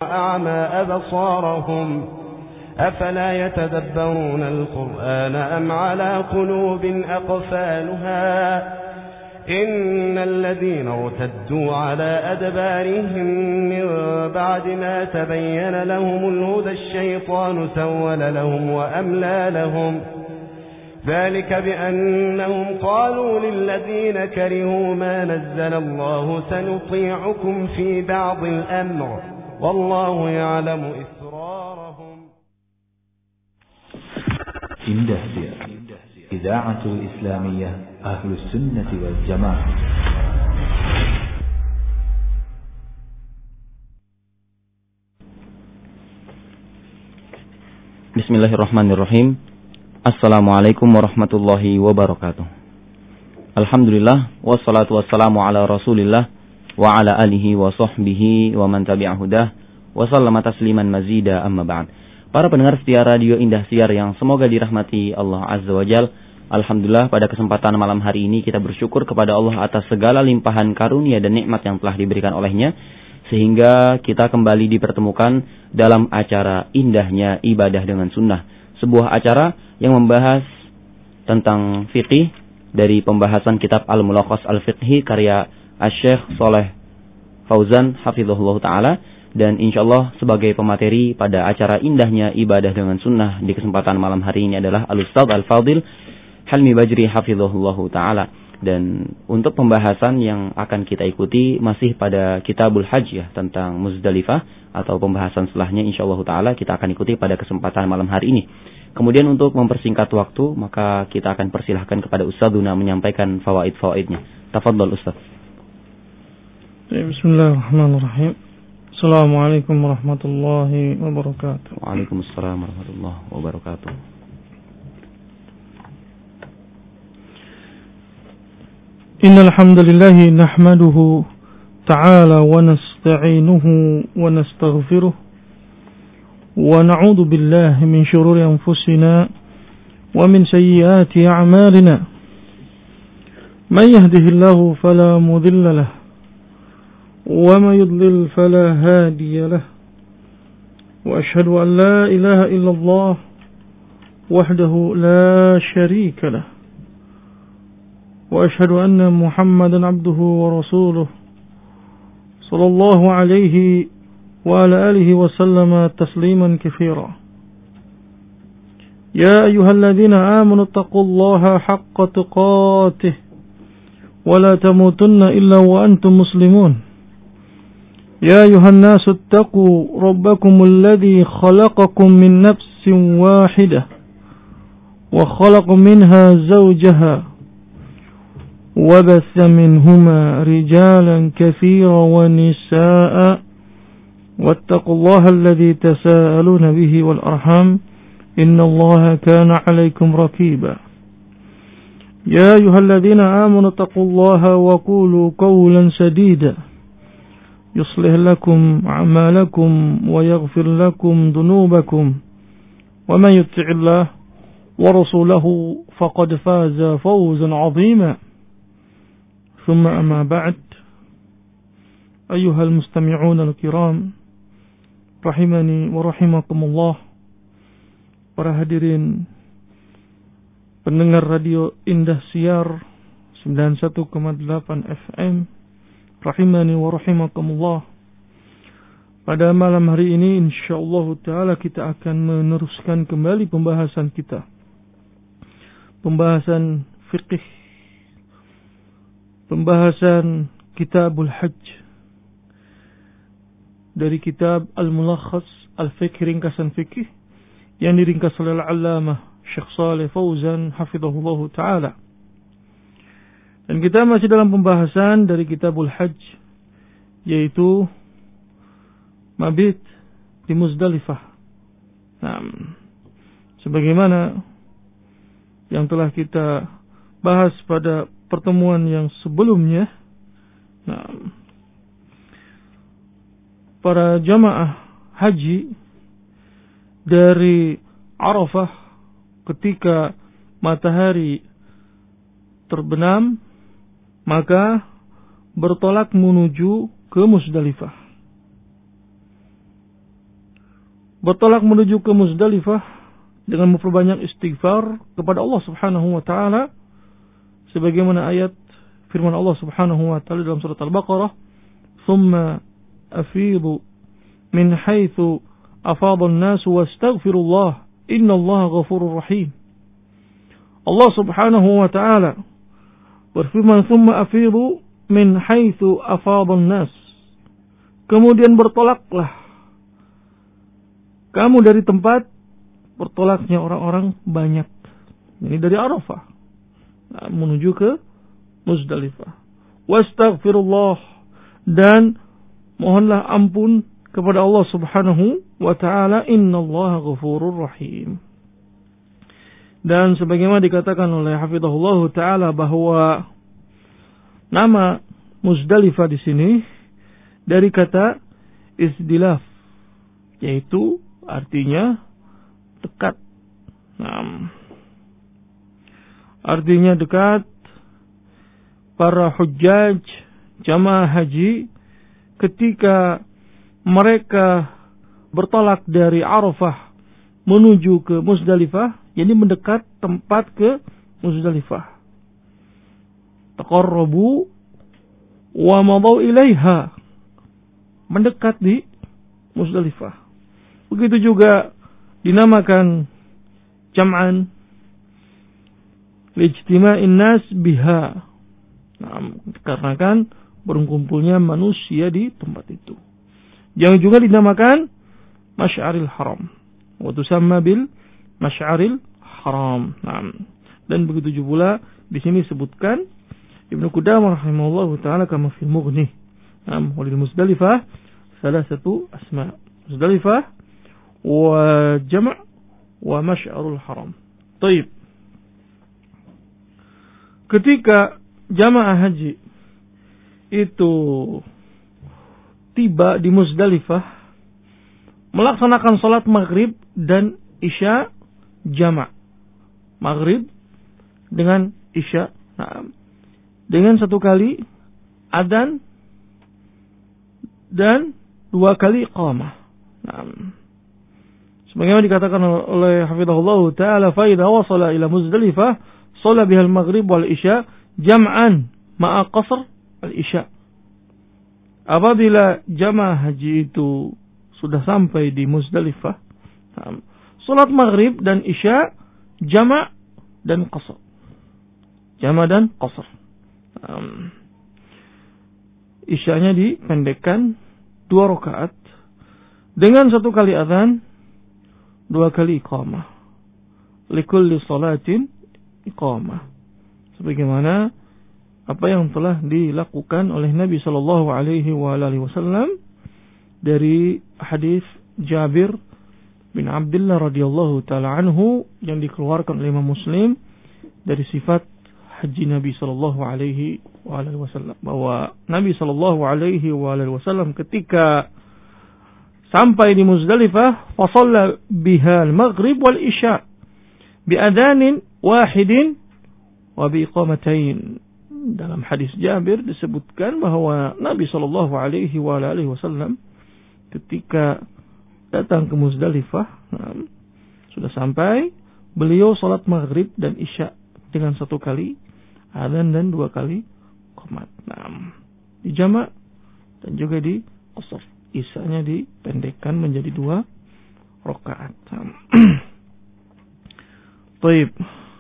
وأعمى أبصارهم أفلا يتدبرون القرآن أم على قلوب أقفالها إن الذين ارتدوا على أدبارهم من بعد ما تبين لهم الهدى الشيطان سول لهم وأملى لهم ذلك بأنهم قالوا للذين كرهوا ما نزل الله سنطيعكم في بعض الأمر والله يعلم إسرارهم. Indahsir Idaatul Islamiyah Ahlus Sunnah wal Jamaah. Bismillahirrahmanirrahim. Assalamualaikum warahmatullahi wabarakatuh. Alhamdulillah wassalatu wassalamu ala Rasulillah wa ala alihi wa sahbihi wa man tabi'ahudah wa sallama tasliman mazida amma ba'd. Para pendengar setia Radio Indahsiar yang semoga dirahmati Allah Azza wa Jal. Alhamdulillah pada kesempatan malam hari ini kita bersyukur kepada Allah atas segala limpahan karunia dan nikmat yang telah diberikan olehnya, sehingga kita kembali dipertemukan dalam acara Indahnya Ibadah dengan Sunnah, sebuah acara yang membahas tentang fikih dari pembahasan kitab Al-Mulakhas Al-Fiqhi karya Asy-Syaikh Shalih Fauzan hafizahullah ta'ala. Dan insyaallah sebagai pemateri pada acara Indahnya Ibadah dengan Sunnah di kesempatan malam hari ini adalah Al-Ustaz Al-Fadil Helmi Bajri hafizahullah ta'ala. Dan untuk pembahasan yang akan kita ikuti masih pada Kitabul Hajj ya, tentang Muzdalifah, atau pembahasan setelahnya insyaallah ta'ala kita akan ikuti pada kesempatan malam hari ini. Kemudian untuk mempersingkat waktu, maka kita akan persilahkan kepada Ustadzuna menyampaikan fawaid-fawaidnya. Tafadhol Ustaz. Bismillahirrahmanirrahim. Assalamualaikum warahmatullahi wabarakatuh. Waalaikumsalam warahmatullahi wabarakatuh. Innal hamdalillah nahmaduhu ta'ala wa nasta'inuhu wa nastaghfiruh wa na'udzu billahi min shururi anfusina wa min sayyiati a'malina. Man yahdihillahu fala mudilla lahu وما يضلل فلا هادي له وأشهد أن لا إله إلا الله وحده لا شريك له وأشهد أن محمدا عبده ورسوله صلى الله عليه وعلى آله وسلم تسليما كثيرا. يا أيها الذين آمنوا اتقوا الله حق تقاته ولا تموتن إلا وأنتم مسلمون. يا أيها الناس اتقوا ربكم الذي خلقكم من نفس واحدة وخلق منها زوجها وبث منهما رجالا كثيرا ونساء واتقوا الله الذي تساءلون به والأرحام إن الله كان عليكم رقيبا. يا أيها الذين آمنوا اتقوا الله وقولوا قولا سديدا يصلح لكم أعمالكم ويغفر لكم ذنوبكم ومن يطع الله ورسوله فقد فاز فوزا عظيما. ثم أما بعد أيها المستمعون الكرام rahimani wa rahimakumullah. Para hadirin pendengar Radio Indahsiar 91,8 FM, rahimani wa rahimakumullah. Pada malam hari ini insyaallah ta'ala kita akan meneruskan kembali pembahasan kita, pembahasan fiqh, pembahasan Kitabul Hajj dari kitab Al-Mulakhas Al-Fiqh, ringkasan fikih yang diringkas oleh Al-Allamah Syekh Shalih Fauzan hafizahullah ta'ala. Dan kita masih dalam pembahasan dari Kitabul Hajj, yaitu mabit di Muzdalifah. Nah, sebagaimana yang telah kita bahas pada pertemuan yang sebelumnya, para jamaah haji dari Arafah ketika matahari terbenam, maka bertolak menuju ke Muzdalifah. bertolak menuju ke Muzdalifah dengan memperbanyak istighfar kepada Allah Subhanahu wa taala sebagaimana ayat firman Allah Subhanahu wa taala dalam surat Al-Baqarah, "Tsumma afidu min haitsu afadha an-nas wastaghfirullah innallaha ghafurur rahim." Allah Subhanahu wa taala berfirman, "Tsumma afidu min haitsu afadha an-nas." Kemudian bertolaklah kamu dari tempat bertolaknya orang-orang banyak. Ini dari Arafah menuju ke Muzdalifah. Wastaghfirullah, dan mohonlah ampun kepada Allah Subhanahu wa taala, innallaha ghafurur rahim. Dan sebagaimana dikatakan oleh hafizahullah taala bahwa nama Muzdalifah di sini dari kata isdilaf, yaitu artinya dekat. Artinya dekat. Para hujjaj jamaah haji ketika mereka bertolak dari Arafah menuju ke Muzdalifah, jadi mendekat tempat ke Muzdalifah. Taqarrabu wa madaw ilaiha, mendekat di Muzdalifah. Begitu juga dinamakan jam'an lijtima'in nas biha. Karena kan berkumpulnya manusia di tempat itu. Yang juga dinamakan Masy'aril Haram. Wa tusamma bil Masy'aril Haram. Dan begitu juga di sini disebutkan Ibnu Qudamah rahimahullahu taala kama fil Mughni. Walil Muzdalifah salah satu asma. Muzdalifah wa jam' wa Masy'arul Haram. Baik. Ketika jamaah haji itu tiba di Muzdalifah, melaksanakan salat maghrib dan isya jama'. Maghrib dengan isya, dengan satu kali adzan dan dua kali iqamah. Sebagaimana dikatakan oleh hafizahullah taala, fa idza wasala ila Muzdalifah shalla bihal maghrib wal isya jam'an ma'a qasr al-isya. Apabila jamaah haji itu sudah sampai di Muzdalifah, salat maghrib dan isya jama' dan qasr. Jama' dan qasr. Isyanya dipendekkan 2 rakaat dengan 1 kali adzan, 2 kali iqamah. Likulli salatin iqamah. Sebagaimana apa yang telah dilakukan oleh Nabi sallallahu alaihi wasallam dari hadis Jabir bin Abdullah radhiyallahu taala anhu yang dikeluarkan oleh Imam Muslim dari sifat haji Nabi sallallahu alaihi wasallam, bahwa Nabi sallallahu alaihi wasallam ketika sampai di Muzdalifah fa shalla biha al-maghrib wal isya bi adanin wahidin wa biqamatain. Dalam hadis Jabir disebutkan bahwa Nabi sallallahu alaihi wasallam ketika datang ke Muzdalifah, sudah sampai, beliau salat maghrib dan isya dengan 1 kali adzan dan 2 kali qomat. Di jama' dan juga di qasr. Isyanya dipendekkan menjadi 2 rakaat. Baik.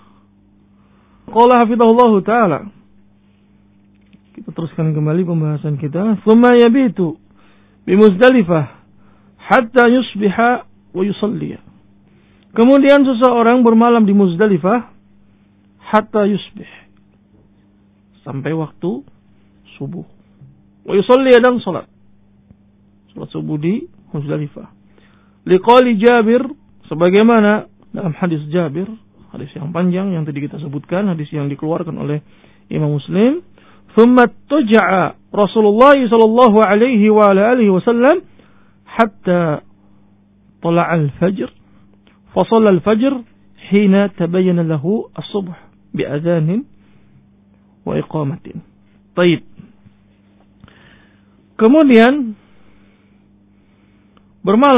Qala hafizahullah taala. Kita teruskan kembali pembahasan kita. Tsumma yabitu bi Muzdalifah hatta yusbiha wa yusalli. Kemudian seseorang bermalam di Muzdalifah hatta yusbih, sampai waktu subuh. Wa yusalli, dan salat subuh di Muzdalifah. Liqali Jabir, sebagaimana dalam hadis Jabir, hadis yang panjang yang tadi kita sebutkan, hadis yang dikeluarkan oleh Imam Muslim. Thumma taja'a Rasulullah sallallahu alaihi wa alihi wasallam hatta tala'a al-fajr. Fa shalla al-fajr hina tabayyana lahu as-subh bi adhanin wa iqamatin. Baik. Kemudian bermalam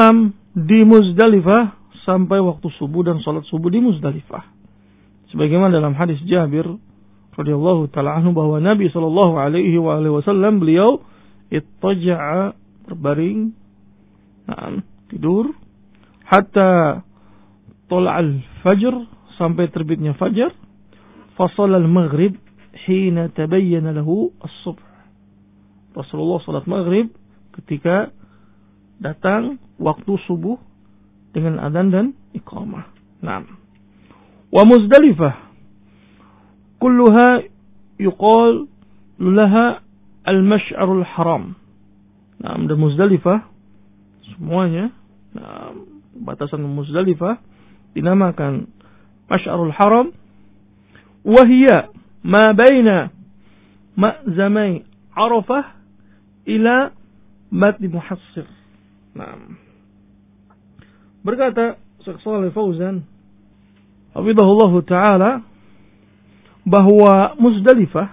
di Muzdalifah sampai waktu subuh dan salat subuh di Muzdalifah. Sebagaimana dalam hadis Jabir radhiyallahu taala anhu bahwa Nabi sallallahu alaihi wasallam beliau ittaja'a, berbaring, tidur hatta tala'al fajr, sampai terbitnya fajar. Fa shalal maghrib hina tabayyana lahu as-subh. Rasulullah salat maghrib ketika datang waktu subuh dengan adzan dan iqamah. Naam. Wa Muzdalifah kulluha yuqal laha al-mash'arul haram. Naam, dan Muzdalifah semuanya, batasan Muzdalifah dinamakan Mash'arul Haram. Wa hiya ma baina ma'zamai Arafah ila Batni Muhassir. Naam. Berkata Syekh Shalih Fauzan hafizahullahu taala bahwa Muzdalifah,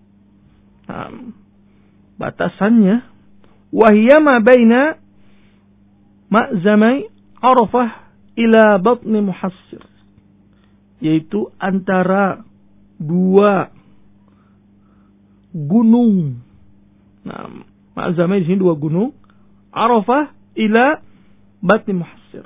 batasannya wahiyya ma baina ma'zamai Arafah ila Batni Muhassir, yaitu antara dua gunung. Ma'zamai di sini dua gunung, Arafah ila Batni Muhassir.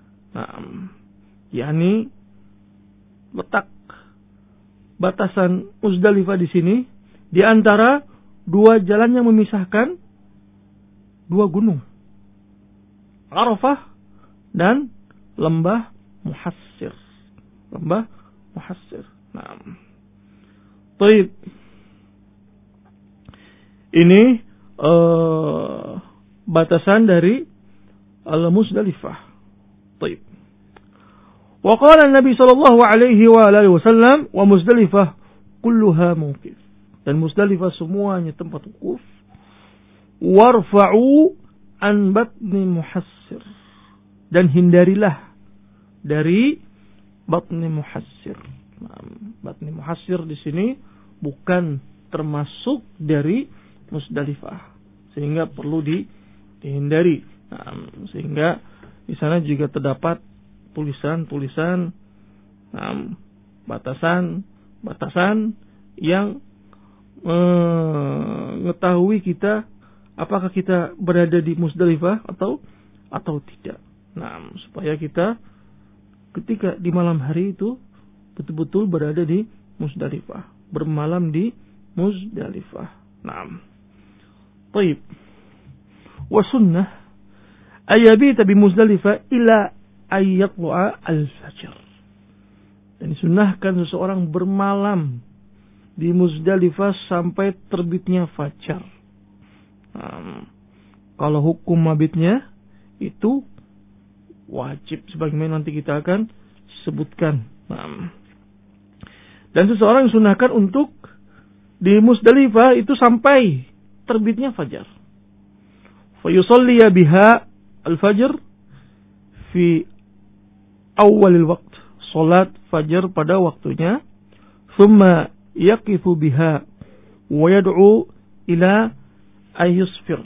yakni letak batasan Muzdalifah di sini di antara dua jalan yang memisahkan dua gunung, Arafah dan lembah Muhassir. Lembah Muhassir. Nah, baik. Ini batasan dari Al-Muzdalifah. Baik. Wa qala Nabi sallallahu alaihi wa alihi wasallam wa Muzdalifah kulluha mawqif. Dan Muzdalifah semuanya tempat wukuf. Warfa'u an batni Muhassir. Dan hindarilah dari batni Muhassir. Nah, batni Muhassir di sini bukan termasuk dari Muzdalifah, sehingga perlu dihindari. Nah, sehingga di sana juga terdapat tulisan-tulisan batasan yang mengetahui kita apakah kita berada di Muzdalifah atau tidak. Nah, supaya kita ketika di malam hari itu betul-betul berada di Muzdalifah, bermalam di Muzdalifah. Naam. Baik. Wa sunnah ayyabita bi Muzdalifah ila ayyatlu'a al-fajr. Dan disunnahkan seseorang bermalam di Muzdalifah sampai terbitnya fajar. Kalau hukum mabitnya itu wajib, sebagaimana nanti kita akan sebutkan. Dan seseorang disunnahkan untuk di Muzdalifah itu sampai terbitnya fajar. Fa yusalliya biha al-fajr fi awalil waqt. Salat fajar pada waktunya. Thumma yaqifu biha wa yad'u ila ayyusfir.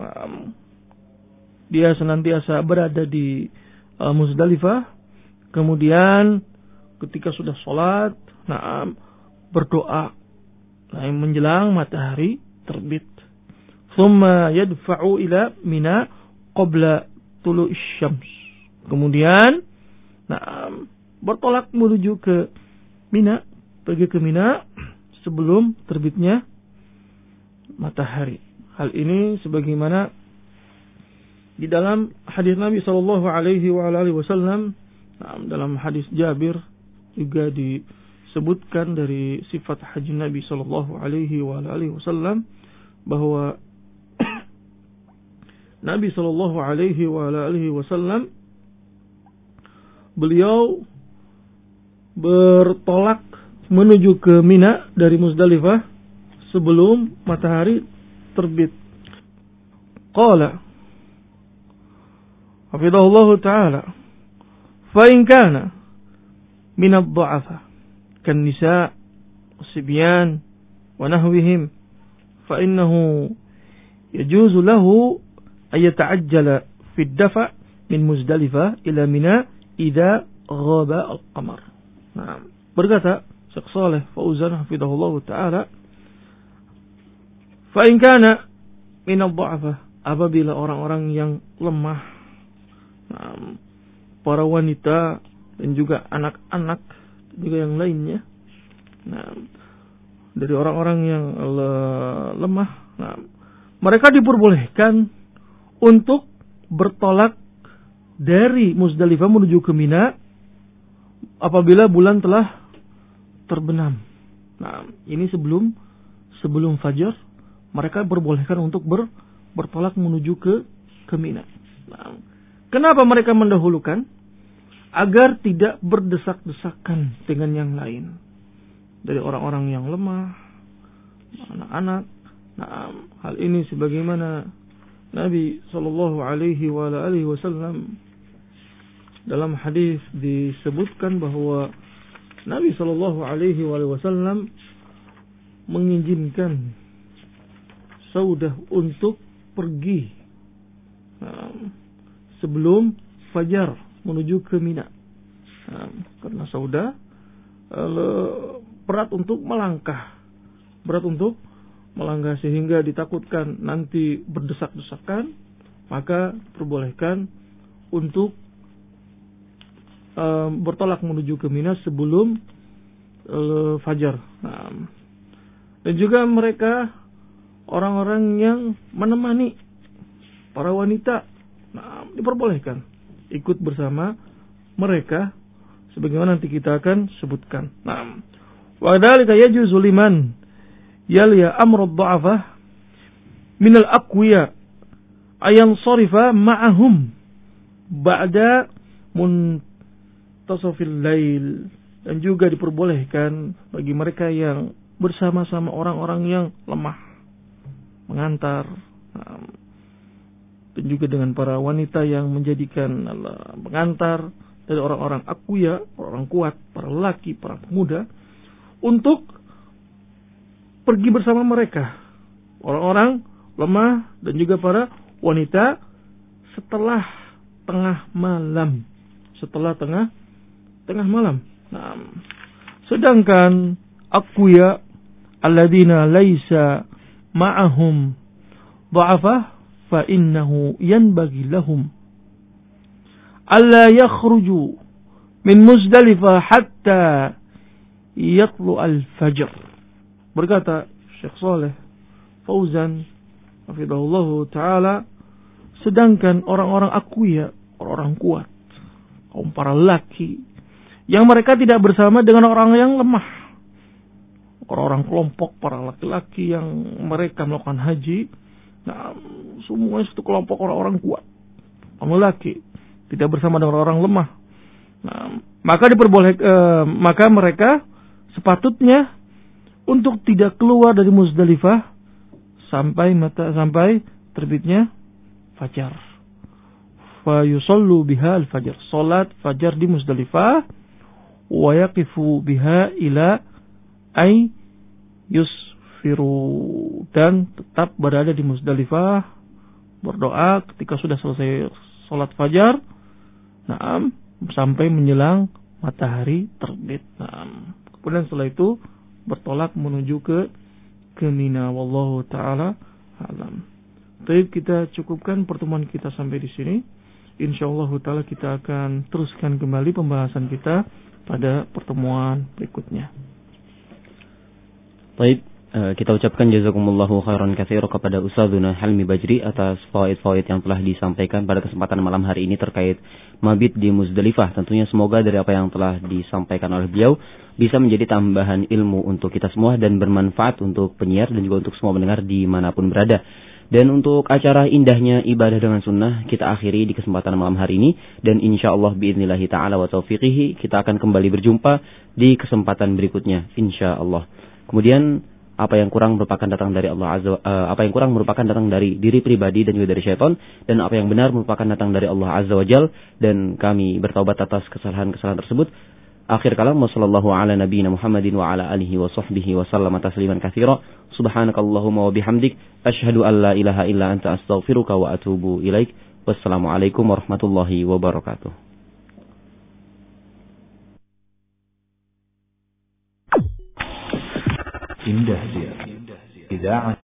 Dia senantiasa berada di Muzdalifah. Kemudian ketika sudah salat, berdoa menjelang matahari terbit. Thumma yadfa'u ila Mina qabla tulu'is syams. Kemudian bertolak menuju ke Mina, pergi ke Mina sebelum terbitnya matahari. Hal ini sebagaimana di dalam hadis Nabi sallallahu alaihi wasallam, dalam hadis Jabir juga disebutkan dari sifat haji Nabi sallallahu alaihi wasallam bahwa Nabi sallallahu alaihi wasallam beliau bertolak menuju ke Mina dari Muzdalifah sebelum matahari terbit. Qala hafidhahullahu ta'ala fa in kana min ad-du'afa kan nisa wasibyan wa nahwihim fa innahu yajuzu lahu ay yata'ajjala fi ad-dafa min Muzdalifah ila Mina idza ghaba al-qamar. Nah, berkata Syekh Shalih Fauzan hafizahullah taala, fa in kana min ad-dha'fa, apabila orang-orang yang lemah, para wanita dan juga anak-anak juga yang lainnya, dari orang-orang yang lemah, mereka diperbolehkan untuk bertolak dari Muzdalifah menuju ke Mina apabila bulan telah terbenam. Nah, ini sebelum fajar mereka diperbolehkan untuk bertolak menuju ke Mina. Nah, kenapa mereka mendahulukan? Agar tidak berdesak-desakan dengan yang lain. Dari orang-orang yang lemah, anak-anak. Nah, hal ini sebagaimana Nabi sallallahu alaihi wasallam dalam hadis disebutkan bahwa Nabi sallallahu alaihi wasallam mengizinkan Saudah untuk pergi sebelum fajar menuju ke Mina. Karena Saudah berat untuk melangkah sehingga ditakutkan nanti berdesak-desakan, maka perbolehkan untuk bertolak menuju ke Mina sebelum fajar. Dan juga mereka orang-orang yang menemani para wanita, diperbolehkan ikut bersama mereka sebagaimana nanti kita akan sebutkan. Wa dzalika yajuzu liman yaliya amru ad-dha'afah min al-aqwiya ayan sarifa ma'ahum ba'da muntasafil lail, dan juga diperbolehkan bagi mereka yang bersama-sama orang-orang yang lemah mengantar, dan juga dengan para wanita yang menjadikan pengantar dari orang-orang aqwiya, orang kuat, para lelaki, para pemuda, untuk pergi bersama mereka, orang-orang lemah dan juga para wanita setelah tengah malam. Sedangkan aqwiya alladzina laisa ma'ahum dha'afah fa innahu yanbaghi lahum alla yakhruju min Muzdalifah hatta yatlu al-fajr. Berkata Syekh Shalih Fauzan hafizahullah taala, sedangkan orang-orang aqwiya, orang-orang kuat, kaum para laki yang mereka tidak bersama dengan orang yang lemah, orang-orang kelompok para laki-laki yang mereka melakukan haji, semuanya satu kelompok orang-orang kuat, orang laki, tidak bersama dengan orang lemah. Maka mereka sepatutnya untuk tidak keluar dari Muzdalifah sampai terbitnya fajar. Fa yusallu biha al-fajr, salat fajar di Muzdalifah, wa yaqifu biha ila ay yusfiru, dan tetap berada di Muzdalifah berdoa ketika sudah selesai salat fajar, sampai menjelang matahari terbit. Kemudian setelah itu bertolak menuju ke Mina. Wallahu taala alam. Baik, kita cukupkan pertemuan kita sampai di sini. Insyaallah taala kita akan teruskan kembali pembahasan kita pada pertemuan berikutnya. Baik, kita ucapkan jazakumullahu khairan katsira kepada Ustadzuna Helmi Bajri atas fawaid-fawaid yang telah disampaikan pada kesempatan malam hari ini terkait mabit di Muzdalifah. Tentunya semoga dari apa yang telah disampaikan oleh beliau bisa menjadi tambahan ilmu untuk kita semua dan bermanfaat untuk penyiar dan juga untuk semua pendengar dimanapun berada. Dan untuk acara indahnya ibadah dengan sunnah kita akhiri di kesempatan malam hari ini, dan insyaallah biidnillahi ta'ala wa taufiqihi kita akan kembali berjumpa di kesempatan berikutnya insyaallah. Kemudian apa yang kurang merupakan datang dari diri pribadi dan juga dari syaitan, dan apa yang benar merupakan datang dari Allah Azza wa Jalla, dan kami bertaubat atas kesalahan-kesalahan tersebut. Akhir kalam, wassallallahu ala nabiyyina Muhammadin wa ala alihi wa sahbihi wa sallama tasliman katsira. Subhanakallahumma wa bihamdik asyhadu an la ilaha illa anta astaghfiruka wa atubu ilaik. Wassalamualaikum warahmatullahi wabarakatuh. Indahsir Idza'ah